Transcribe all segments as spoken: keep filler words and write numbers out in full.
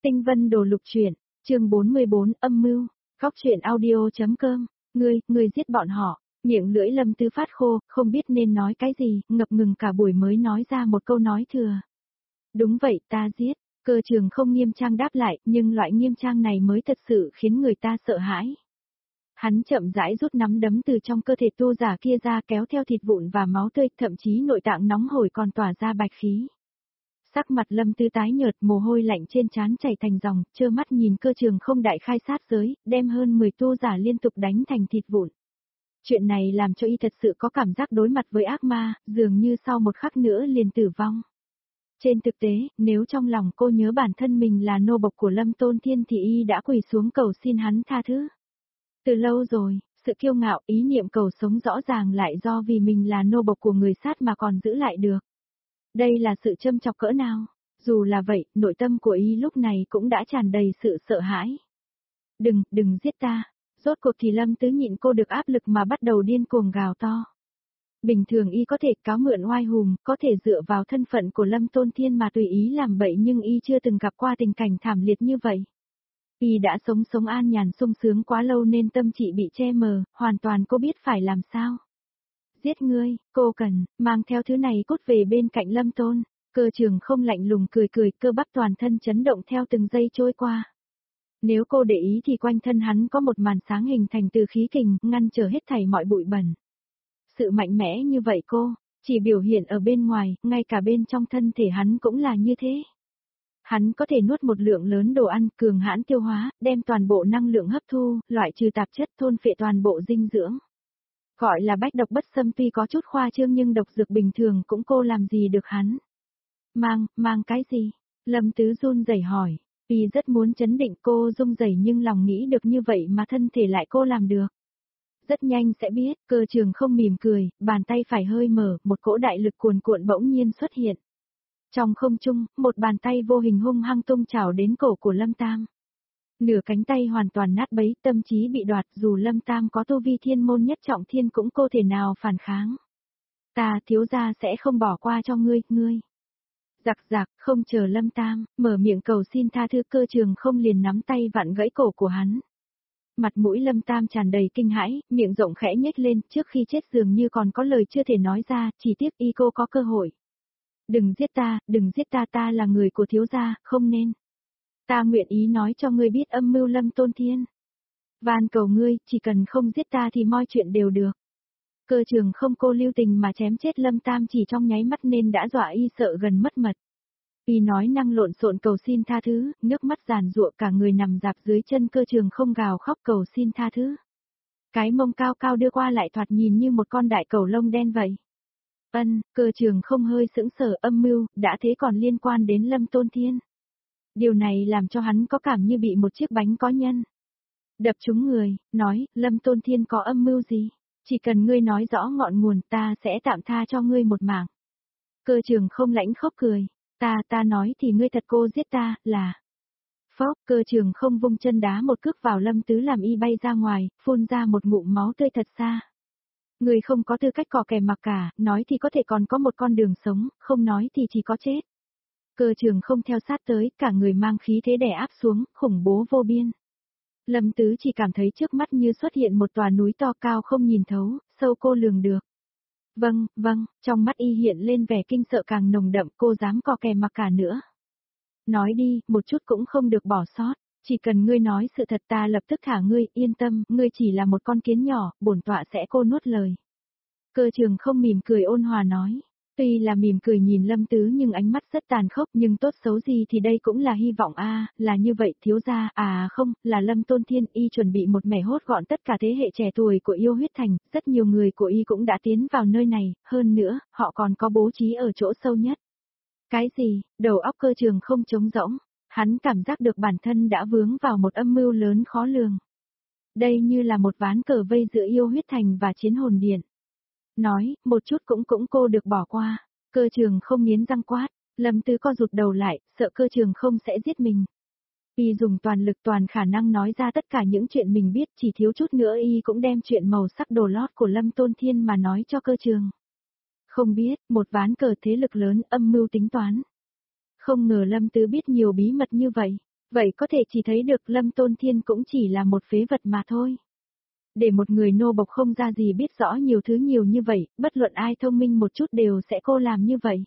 Tinh vân đồ lục truyện, chương bốn mươi bốn âm mưu, góc truyện audio.com, ngươi, ngươi giết bọn họ, miệng lưỡi Lâm Tư phát khô, không biết nên nói cái gì, ngập ngừng cả buổi mới nói ra một câu nói thừa. Đúng vậy, ta giết, Cơ Trường không nghiêm trang đáp lại, nhưng loại nghiêm trang này mới thật sự khiến người ta sợ hãi. Hắn chậm rãi rút nắm đấm từ trong cơ thể tu giả kia ra kéo theo thịt vụn và máu tươi, thậm chí nội tạng nóng hổi còn tỏa ra bạch khí. Sắc mặt Lâm Tư tái nhợt, mồ hôi lạnh trên trán chảy thành dòng, trơ mắt nhìn Cơ Trường không đại khai sát giới, đem hơn mười tu giả liên tục đánh thành thịt vụn. Chuyện này làm cho y thật sự có cảm giác đối mặt với ác ma, dường như sau một khắc nữa liền tử vong. Trên thực tế, nếu trong lòng cô nhớ bản thân mình là nô bộc của Lâm Tôn Thiên thì y đã quỳ xuống cầu xin hắn tha thứ. Từ lâu rồi, sự kiêu ngạo, ý niệm cầu sống rõ ràng lại do vì mình là nô bộc của người sát mà còn giữ lại được. Đây là sự châm chọc cỡ nào? Dù là vậy, nội tâm của y lúc này cũng đã tràn đầy sự sợ hãi. Đừng, đừng giết ta. Rốt cuộc thì Lâm Tứ nhịn cô được áp lực mà bắt đầu điên cuồng gào to. Bình thường y có thể cáo mượn oai hùng, có thể dựa vào thân phận của Lâm Tôn Thiên mà tùy ý làm bậy, nhưng y chưa từng gặp qua tình cảnh thảm liệt như vậy. Y đã sống sống an nhàn sung sướng quá lâu nên tâm trí bị che mờ, hoàn toàn cô biết phải làm sao. Giết ngươi, cô cần, mang theo thứ này cút về bên cạnh Lâm Tôn. Cơ Trường không lạnh lùng cười cười, cơ bắp toàn thân chấn động theo từng giây trôi qua. Nếu cô để ý thì quanh thân hắn có một màn sáng hình thành từ khí kình, ngăn trở hết thảy mọi bụi bẩn. Sự mạnh mẽ như vậy cô, chỉ biểu hiện ở bên ngoài, ngay cả bên trong thân thể hắn cũng là như thế. Hắn có thể nuốt một lượng lớn đồ ăn, cường hãn tiêu hóa, đem toàn bộ năng lượng hấp thu, loại trừ tạp chất, thôn phệ toàn bộ dinh dưỡng. Gọi là bách độc bất xâm, tuy có chút khoa trương nhưng độc dược bình thường cũng cô làm gì được hắn. Mang, mang cái gì? Lâm Tứ run rẩy hỏi. Y rất muốn chấn định cô run rẩy nhưng lòng nghĩ được như vậy mà thân thể lại cô làm được. Rất nhanh sẽ biết, Cơ Trường không mỉm cười, bàn tay phải hơi mở, một cỗ đại lực cuồn cuộn bỗng nhiên xuất hiện. Trong không trung, một bàn tay vô hình hung hăng tung chảo đến cổ của Lâm Tam. Nửa cánh tay hoàn toàn nát bấy, tâm trí bị đoạt, dù Lâm Tam có tu vi thiên môn nhất trọng thiên cũng cô thể nào phản kháng. Ta thiếu gia sẽ không bỏ qua cho ngươi, ngươi. Giặc giặc, không chờ Lâm Tam, mở miệng cầu xin tha thứ, Cơ Trường không liền nắm tay vặn gãy cổ của hắn. Mặt mũi Lâm Tam tràn đầy kinh hãi, miệng rộng khẽ nhếch lên, trước khi chết dường như còn có lời chưa thể nói ra, chỉ tiếc y cô có cơ hội. Đừng giết ta, đừng giết ta, ta là người của thiếu gia, không nên. Ta nguyện ý nói cho ngươi biết âm mưu Lâm Tôn Thiên. Van cầu ngươi, chỉ cần không giết ta thì mọi chuyện đều được. Cơ Trường không cô lưu tình mà chém chết Lâm Tam chỉ trong nháy mắt nên đã dọa y sợ gần mất mật. Y nói năng lộn xộn cầu xin tha thứ, nước mắt giàn giụa, cả người nằm dạp dưới chân Cơ Trường không gào khóc cầu xin tha thứ. Cái mông cao cao đưa qua lại thoạt nhìn như một con đại cẩu lông đen vậy. Ân, Cơ Trường không hơi sững sờ, âm mưu, đã thế còn liên quan đến Lâm Tôn Thiên. Điều này làm cho hắn có cảm như bị một chiếc bánh có nhân đập trúng người, nói, Lâm Tôn Thiên có âm mưu gì? Chỉ cần ngươi nói rõ ngọn nguồn, ta sẽ tạm tha cho ngươi một mạng. Cơ Trường không lãnh khóc cười, ta, ta nói thì ngươi thật cô giết ta, là... Phốc, Cơ Trường không vung chân đá một cước vào Lâm Tứ làm y bay ra ngoài, phun ra một ngụm máu tươi thật xa. Ngươi không có tư cách cò kè mặc cả, nói thì có thể còn có một con đường sống, không nói thì chỉ có chết. Cơ Trường không theo sát tới, cả người mang khí thế đè áp xuống, khủng bố vô biên. Lâm Tứ chỉ cảm thấy trước mắt như xuất hiện một tòa núi to cao không nhìn thấu, sâu cô lường được. Vâng, vâng, trong mắt y hiện lên vẻ kinh sợ càng nồng đậm, cô dám cò kè mặc cả nữa. Nói đi, một chút cũng không được bỏ sót, chỉ cần ngươi nói sự thật ta lập tức thả ngươi, yên tâm, ngươi chỉ là một con kiến nhỏ, bổn tọa sẽ cô nuốt lời. Cơ Trường không mỉm cười ôn hòa nói. Tuy là mỉm cười nhìn Lâm Tứ nhưng ánh mắt rất tàn khốc, nhưng tốt xấu gì thì đây cũng là hy vọng a, à, là như vậy thiếu gia, à không, là Lâm Tôn Thiên, y chuẩn bị một mẻ hốt gọn tất cả thế hệ trẻ tuổi của yêu huyết thành, rất nhiều người của y cũng đã tiến vào nơi này, hơn nữa, họ còn có bố trí ở chỗ sâu nhất. Cái gì? Đầu óc Cơ Trường không trống rỗng, hắn cảm giác được bản thân đã vướng vào một âm mưu lớn khó lường. Đây như là một ván cờ vây giữa yêu huyết thành và chiến hồn điện. Nói, một chút cũng cũng cô được bỏ qua. Cơ Trường không nghiến răng quát, Lâm Tứ co rụt đầu lại, sợ Cơ Trường không sẽ giết mình. Y dùng toàn lực toàn khả năng nói ra tất cả những chuyện mình biết, chỉ thiếu chút nữa y cũng đem chuyện màu sắc đồ lót của Lâm Tôn Thiên mà nói cho Cơ Trường. Không biết, một ván cờ thế lực lớn, âm mưu tính toán. Không ngờ Lâm Tứ biết nhiều bí mật như vậy. Vậy có thể chỉ thấy được Lâm Tôn Thiên cũng chỉ là một phế vật mà thôi. Để một người nô bộc không ra gì biết rõ nhiều thứ nhiều như vậy, bất luận ai thông minh một chút đều sẽ cô làm như vậy.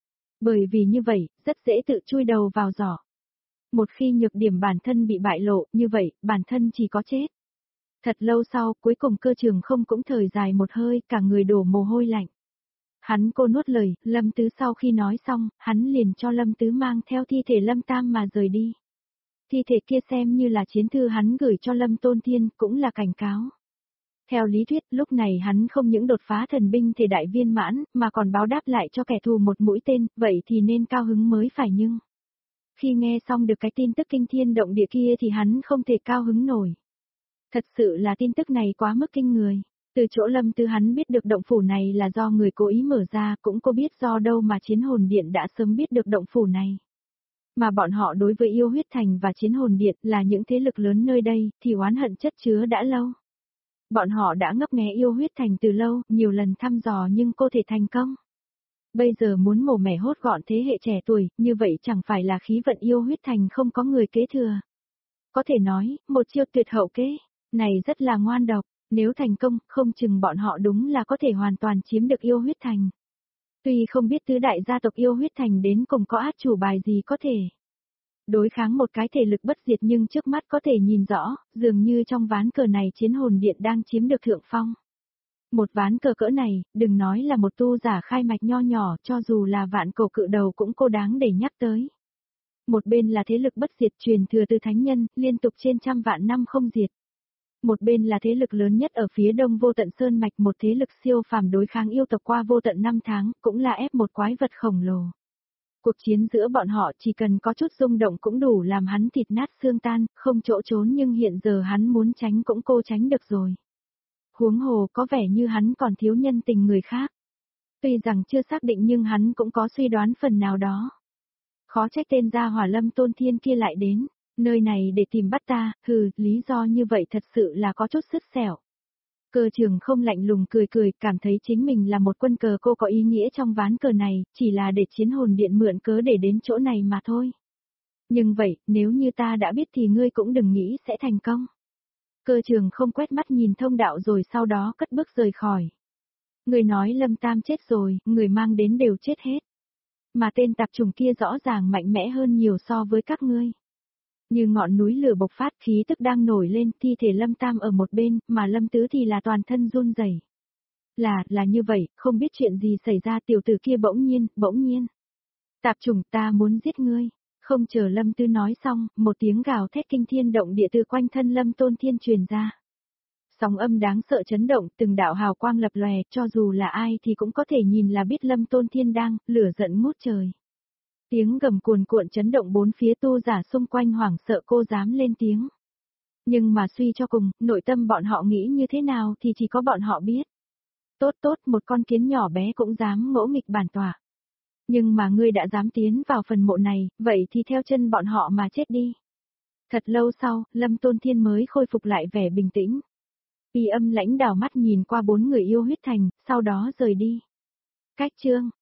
Bởi vì như vậy, rất dễ tự chui đầu vào giỏ. Một khi nhược điểm bản thân bị bại lộ, như vậy, bản thân chỉ có chết. Thật lâu sau, cuối cùng Cơ Trường không cũng thời dài một hơi, cả người đổ mồ hôi lạnh. Hắn cô nuốt lời, Lâm Tứ sau khi nói xong, hắn liền cho Lâm Tứ mang theo thi thể Lâm Tam mà rời đi. Thi thể kia xem như là chiến thư hắn gửi cho Lâm Tôn Thiên, cũng là cảnh cáo. Theo lý thuyết, lúc này hắn không những đột phá thần binh thể đại viên mãn, mà còn báo đáp lại cho kẻ thù một mũi tên, vậy thì nên cao hứng mới phải nhưng... Khi nghe xong được cái tin tức kinh thiên động địa kia thì hắn không thể cao hứng nổi. Thật sự là tin tức này quá mức kinh người. Từ chỗ Lâm Tứ hắn biết được động phủ này là do người cố ý mở ra, cũng cô biết do đâu mà Chiến Hồn Điện đã sớm biết được động phủ này. Mà bọn họ đối với Yêu Huyết Thành và Chiến Hồn Điện là những thế lực lớn nơi đây, thì oán hận chất chứa đã lâu. Bọn họ đã ngấp nghé Yêu Huyết Thành từ lâu, nhiều lần thăm dò nhưng cô thể thành công. Bây giờ muốn mổ mẻ hốt gọn thế hệ trẻ tuổi, như vậy chẳng phải là khí vận Yêu Huyết Thành không có người kế thừa. Có thể nói, một chiêu tuyệt hậu kế, này rất là ngoan độc, nếu thành công, không chừng bọn họ đúng là có thể hoàn toàn chiếm được Yêu Huyết Thành. Tuy không biết tứ đại gia tộc Yêu Huyết Thành đến cùng có át chủ bài gì có thể đối kháng một cái thể lực bất diệt, nhưng trước mắt có thể nhìn rõ, dường như trong ván cờ này Chiến Hồn Điện đang chiếm được thượng phong. Một ván cờ cỡ này, đừng nói là một tu giả khai mạch nho nhỏ, cho dù là vạn cổ cự đầu cũng cô đáng để nhắc tới. Một bên là thế lực bất diệt truyền thừa từ thánh nhân, liên tục trên trăm vạn năm không diệt. Một bên là thế lực lớn nhất ở phía đông Vô Tận Sơn Mạch, một thế lực siêu phàm đối kháng yêu tộc qua vô tận năm tháng, cũng là ép một quái vật khổng lồ. Cuộc chiến giữa bọn họ chỉ cần có chút rung động cũng đủ làm hắn thịt nát xương tan, không chỗ trốn, nhưng hiện giờ hắn muốn tránh cũng cô tránh được rồi. Huống hồ có vẻ như hắn còn thiếu nhân tình người khác. Tuy rằng chưa xác định nhưng hắn cũng có suy đoán phần nào đó. Khó trách tên gia hỏa Lâm Tôn Thiên kia lại đến nơi này để tìm bắt ta, hừ, lý do như vậy thật sự là có chút sứt sẻo. Cơ Trường không lạnh lùng cười cười, cảm thấy chính mình là một quân cờ cô có ý nghĩa trong ván cờ này, chỉ là để Chiến Hồn Điện mượn cớ để đến chỗ này mà thôi. Nhưng vậy, nếu như ta đã biết thì ngươi cũng đừng nghĩ sẽ thành công. Cơ Trường không quét mắt nhìn thông đạo rồi sau đó cất bước rời khỏi. Người nói Lâm Tam chết rồi, người mang đến đều chết hết. Mà tên tạp chủng kia rõ ràng mạnh mẽ hơn nhiều so với các ngươi. Như ngọn núi lửa bộc phát, khí tức đang nổi lên, thi thể Lâm Tam ở một bên, mà Lâm Tứ thì là toàn thân run rẩy. Là, là như vậy, không biết chuyện gì xảy ra, tiểu tử kia bỗng nhiên, bỗng nhiên. Tạp chủng, ta muốn giết ngươi. Không chờ Lâm Tứ nói xong, một tiếng gào thét kinh thiên động địa từ quanh thân Lâm Tôn Thiên truyền ra. Sóng âm đáng sợ chấn động, từng đạo hào quang lập lòe, cho dù là ai thì cũng có thể nhìn là biết Lâm Tôn Thiên đang lửa giận ngút trời. Tiếng gầm cuồn cuộn chấn động bốn phía, tu giả xung quanh hoảng sợ cô dám lên tiếng. Nhưng mà suy cho cùng, nội tâm bọn họ nghĩ như thế nào thì chỉ có bọn họ biết. Tốt tốt, một con kiến nhỏ bé cũng dám ngỗ nghịch bản tọa. Nhưng mà ngươi đã dám tiến vào phần mộ này, vậy thì theo chân bọn họ mà chết đi. Thật lâu sau, Lâm Tôn Thiên mới khôi phục lại vẻ bình tĩnh. Y âm lãnh đảo mắt nhìn qua bốn người Yêu Huyết Thành, sau đó rời đi. Cách chương